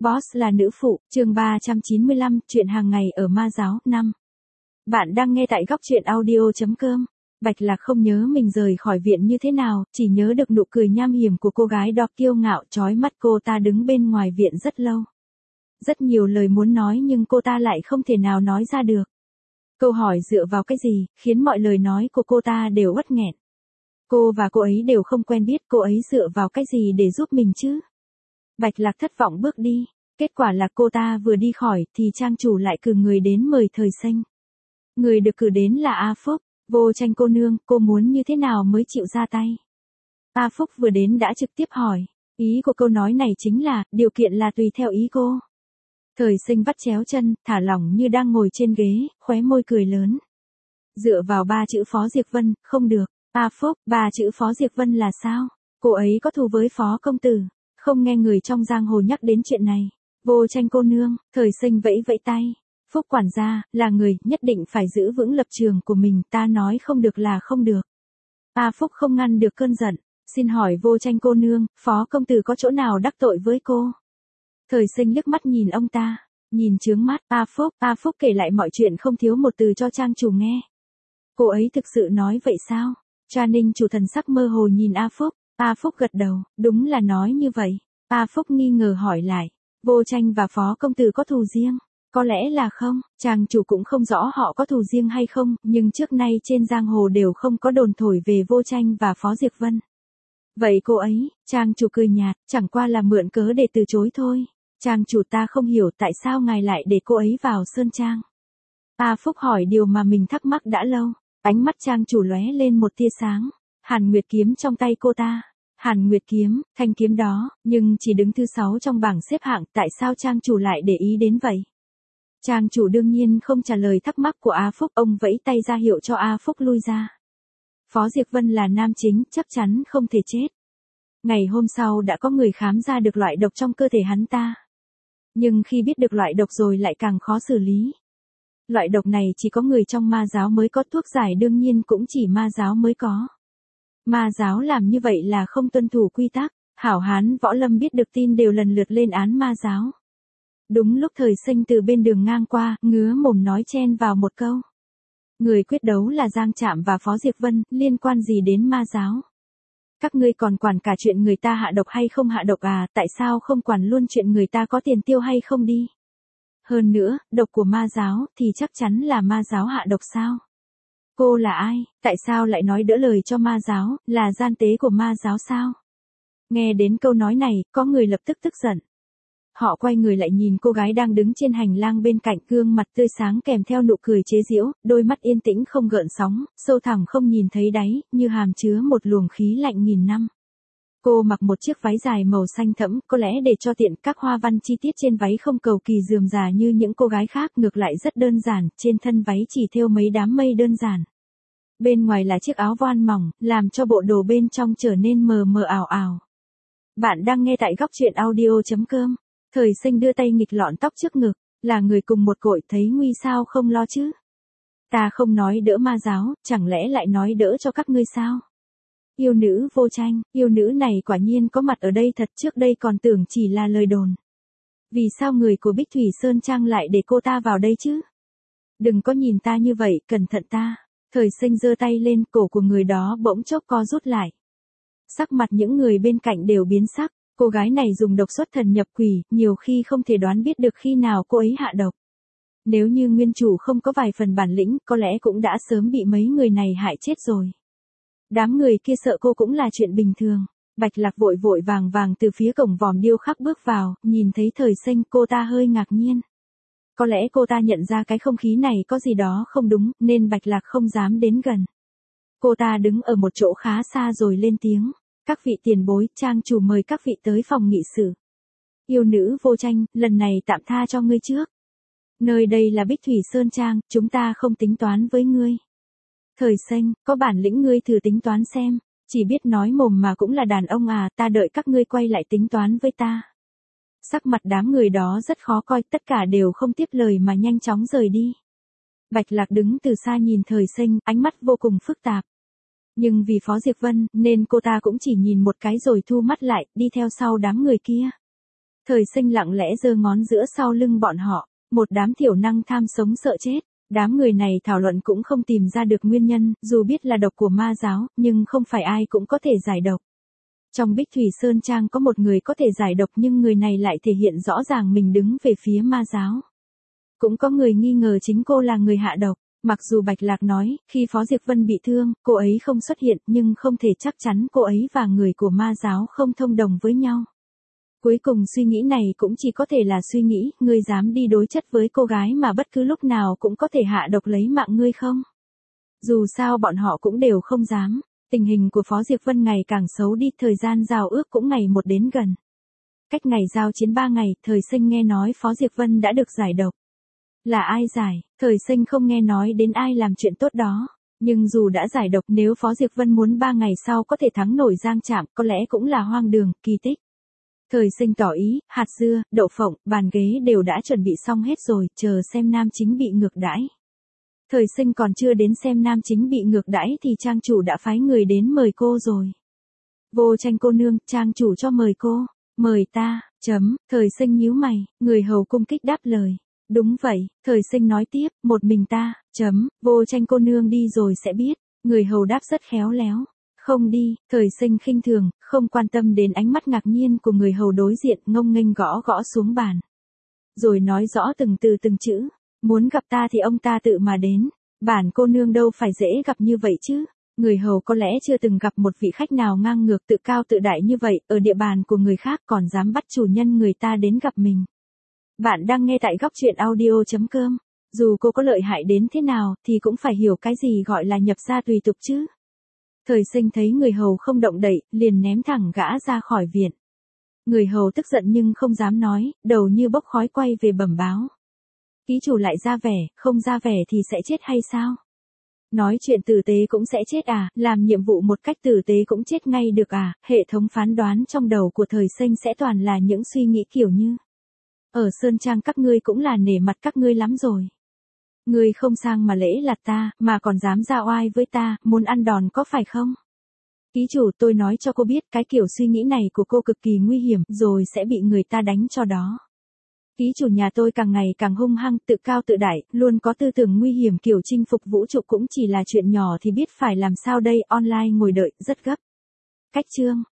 Boss là nữ phụ, chương 395, chuyện hàng ngày ở ma giáo, 5. Bạn đang nghe tại góc truyện audio.com. Bạch Lạc không nhớ mình rời khỏi viện như thế nào, chỉ nhớ được nụ cười nham hiểm của cô gái đó kiêu ngạo chói mắt. Cô ta đứng bên ngoài viện rất lâu. Rất nhiều lời muốn nói nhưng cô ta lại không thể nào nói ra được. Câu hỏi dựa vào cái gì, khiến mọi lời nói của cô ta đều uất nghẹn. Cô và cô ấy đều không quen biết, cô ấy dựa vào cái gì để giúp mình chứ? Bạch Lạc thất vọng bước đi. Kết quả là cô ta vừa đi khỏi thì trang chủ lại cử người đến mời Thời Xanh. Người được cử đến là A Phúc. Vô Tranh cô nương, cô muốn như thế nào mới chịu ra tay? A Phúc vừa đến đã trực tiếp hỏi. Ý của câu nói này chính là, điều kiện là tùy theo ý cô. Thời Sinh vắt chéo chân, thả lỏng như đang ngồi trên ghế, khóe môi cười lớn. Dựa vào 3 chữ Phó Diệp Vân, không được. A Phúc, 3 chữ Phó Diệp Vân là sao? Cô ấy có thù với Phó công tử. Không nghe người trong giang hồ nhắc đến chuyện này. Vô Tranh cô nương, Thời Sinh vẫy vẫy tay. Phúc quản gia, là người, nhất định phải giữ vững lập trường của mình, ta nói không được là không được. A Phúc không ngăn được cơn giận. Xin hỏi Vô Tranh cô nương, Phó công tử có chỗ nào đắc tội với cô? Thời Sinh liếc mắt nhìn ông ta. Nhìn chướng mắt, A Phúc kể lại mọi chuyện không thiếu một từ cho trang chủ nghe. Cô ấy thực sự nói vậy sao? Tra Ninh chủ thần sắc mơ hồ nhìn A Phúc. A Phúc gật đầu, đúng là nói như vậy. A Phúc nghi ngờ hỏi lại. Vô Tranh và Phó công tử có thù riêng? Có lẽ là không, chàng chủ cũng không rõ họ có thù riêng hay không, nhưng trước nay trên giang hồ đều không có đồn thổi về Vô Tranh và Phó Diệp Vân. Vậy cô ấy, chàng chủ cười nhạt, chẳng qua là mượn cớ để từ chối thôi. Chàng chủ, ta không hiểu tại sao ngài lại để cô ấy vào sơn trang. A Phúc hỏi điều mà mình thắc mắc đã lâu. Ánh mắt trang chủ lóe lên một tia sáng. Hàn Nguyệt kiếm trong tay cô ta. Hàn Nguyệt kiếm, thanh kiếm đó, nhưng chỉ đứng thứ 6 trong bảng xếp hạng, tại sao trang chủ lại để ý đến vậy? Trang chủ đương nhiên không trả lời thắc mắc của A Phúc, ông vẫy tay ra hiệu cho A Phúc lui ra. Phó Diệp Vân là nam chính, chắc chắn không thể chết. Ngày hôm sau đã có người khám ra được loại độc trong cơ thể hắn ta. Nhưng khi biết được loại độc rồi lại càng khó xử lý. Loại độc này chỉ có người trong ma giáo mới có, thuốc giải đương nhiên cũng chỉ ma giáo mới có. Ma giáo làm như vậy là không tuân thủ quy tắc, hảo hán võ lâm biết được tin đều lần lượt lên án ma giáo. Đúng lúc Thời Sinh từ bên đường ngang qua, ngứa mồm nói chen vào một câu. Người quyết đấu là Giang Trạm và Phó Diệp Vân, liên quan gì đến ma giáo? Các ngươi còn quản cả chuyện người ta hạ độc hay không hạ độc à, tại sao không quản luôn chuyện người ta có tiền tiêu hay không đi? Hơn nữa, độc của ma giáo thì chắc chắn là ma giáo hạ độc sao? Cô là ai, tại sao lại nói đỡ lời cho ma giáo, là gian tế của ma giáo sao? Nghe đến câu nói này, có người lập tức tức giận. Họ quay người lại nhìn cô gái đang đứng trên hành lang bên cạnh, gương mặt tươi sáng kèm theo nụ cười chế giễu, đôi mắt yên tĩnh không gợn sóng, sâu thẳm không nhìn thấy đáy, như hàm chứa một luồng khí lạnh nghìn năm. Cô mặc một chiếc váy dài màu xanh thẫm, có lẽ để cho tiện, các hoa văn chi tiết trên váy không cầu kỳ rườm rà như những cô gái khác, ngược lại rất đơn giản, trên thân váy chỉ thêu mấy đám mây đơn giản. Bên ngoài là chiếc áo voan mỏng, làm cho bộ đồ bên trong trở nên mờ mờ ảo ảo. Bạn đang nghe tại góc truyện audio.com. Thời Sinh đưa tay nghịch lọn tóc trước ngực, là người cùng một cội, thấy nguy sao không lo chứ? Ta không nói đỡ ma giáo, chẳng lẽ lại nói đỡ cho các ngươi sao? Yêu nữ Vô Tranh, yêu nữ này quả nhiên có mặt ở đây thật, trước đây còn tưởng chỉ là lời đồn. Vì sao người của Bích Thủy Sơn Trang lại để cô ta vào đây chứ? Đừng có nhìn ta như vậy, cẩn thận ta. Thời Sinh giơ tay lên, cổ của người đó bỗng chốc co rút lại. Sắc mặt những người bên cạnh đều biến sắc. Cô gái này dùng độc xuất thần nhập quỷ, nhiều khi không thể đoán biết được khi nào cô ấy hạ độc. Nếu như nguyên chủ không có vài phần bản lĩnh, có lẽ cũng đã sớm bị mấy người này hại chết rồi. Đám người kia sợ cô cũng là chuyện bình thường. Bạch Lạc vội vội vàng vàng từ phía cổng vòm điêu khắc bước vào, nhìn thấy Thời Sinh, cô ta hơi ngạc nhiên. Có lẽ cô ta nhận ra cái không khí này có gì đó không đúng, nên Bạch Lạc không dám đến gần. Cô ta đứng ở một chỗ khá xa rồi lên tiếng. Các vị tiền bối, trang chủ mời các vị tới phòng nghị sự. Yêu nữ Vô Tranh, lần này tạm tha cho ngươi trước. Nơi đây là Bích Thủy Sơn Trang, chúng ta không tính toán với ngươi. Thời Sinh, có bản lĩnh ngươi thử tính toán xem, chỉ biết nói mồm mà cũng là đàn ông à, ta đợi các ngươi quay lại tính toán với ta. Sắc mặt đám người đó rất khó coi, tất cả đều không tiếp lời mà nhanh chóng rời đi. Bạch Lạc đứng từ xa nhìn Thời Sinh, ánh mắt vô cùng phức tạp. Nhưng vì Phó Diệp Vân, nên cô ta cũng chỉ nhìn một cái rồi thu mắt lại, đi theo sau đám người kia. Thời Sinh lặng lẽ giơ ngón giữa sau lưng bọn họ, một đám thiểu năng tham sống sợ chết. Đám người này thảo luận cũng không tìm ra được nguyên nhân, dù biết là độc của ma giáo, nhưng không phải ai cũng có thể giải độc. Trong Bích Thủy Sơn Trang có một người có thể giải độc nhưng người này lại thể hiện rõ ràng mình đứng về phía ma giáo. Cũng có người nghi ngờ chính cô là người hạ độc. Mặc dù Bạch Lạc nói, khi Phó Diệp Vân bị thương, cô ấy không xuất hiện, nhưng không thể chắc chắn cô ấy và người của ma giáo không thông đồng với nhau. Cuối cùng suy nghĩ này cũng chỉ có thể là suy nghĩ, ngươi dám đi đối chất với cô gái mà bất cứ lúc nào cũng có thể hạ độc lấy mạng ngươi không? Dù sao bọn họ cũng đều không dám. Tình hình của Phó Diệp Vân ngày càng xấu đi, thời gian giao ước cũng ngày một đến gần. Cách ngày giao chiến 3 ngày, Thời Sinh nghe nói Phó Diệp Vân đã được giải độc. Là ai giải? Thời Sinh không nghe nói đến ai làm chuyện tốt đó. Nhưng dù đã giải độc, nếu Phó Diệp Vân muốn 3 ngày sau có thể thắng nổi Giang Trạm, có lẽ cũng là hoang đường, kỳ tích. Thời Sinh tỏ ý, hạt dưa, đậu phộng, bàn ghế đều đã chuẩn bị xong hết rồi, chờ xem nam chính bị ngược đãi. Thời Sinh còn chưa đến xem nam chính bị ngược đãi thì trang chủ đã phái người đến mời cô rồi. Vô Tranh cô nương, trang chủ cho mời cô. Mời ta, Thời Sinh nhíu mày, người hầu cung kích đáp lời. Đúng vậy, Thời Sinh nói tiếp, một mình ta, Vô Tranh cô nương đi rồi sẽ biết. Người hầu đáp rất khéo léo. Không đi, Thời Sinh khinh thường, không quan tâm đến ánh mắt ngạc nhiên của người hầu đối diện, ngông nghênh gõ gõ xuống bàn. Rồi nói rõ từng từ từng chữ, muốn gặp ta thì ông ta tự mà đến, bản cô nương đâu phải dễ gặp như vậy chứ. Người hầu có lẽ chưa từng gặp một vị khách nào ngang ngược tự cao tự đại như vậy, ở địa bàn của người khác còn dám bắt chủ nhân người ta đến gặp mình. Bạn đang nghe tại góc truyện audio.com. Dù cô có lợi hại đến thế nào thì cũng phải hiểu cái gì gọi là nhập gia tùy tục chứ. Thời Sinh thấy người hầu không động đậy, liền ném thẳng gã ra khỏi viện. Người hầu tức giận nhưng không dám nói, đầu như bốc khói quay về bẩm báo. Ký chủ lại ra vẻ, không ra vẻ thì sẽ chết hay sao? Nói chuyện tử tế cũng sẽ chết à, làm nhiệm vụ một cách tử tế cũng chết ngay được à, hệ thống phán đoán trong đầu của Thời Sinh sẽ toàn là những suy nghĩ kiểu như. Ở Sơn Trang các ngươi cũng là nể mặt các ngươi lắm rồi. Ngươi không sang mà lễ lạt ta, mà còn dám ra oai với ta, muốn ăn đòn có phải không? Ký chủ, tôi nói cho cô biết cái kiểu suy nghĩ này của cô cực kỳ nguy hiểm, rồi sẽ bị người ta đánh cho đó. Ký chủ nhà tôi càng ngày càng hung hăng, tự cao tự đại, luôn có tư tưởng nguy hiểm kiểu chinh phục vũ trụ cũng chỉ là chuyện nhỏ thì biết phải làm sao đây, online ngồi đợi, rất gấp. Cách chương.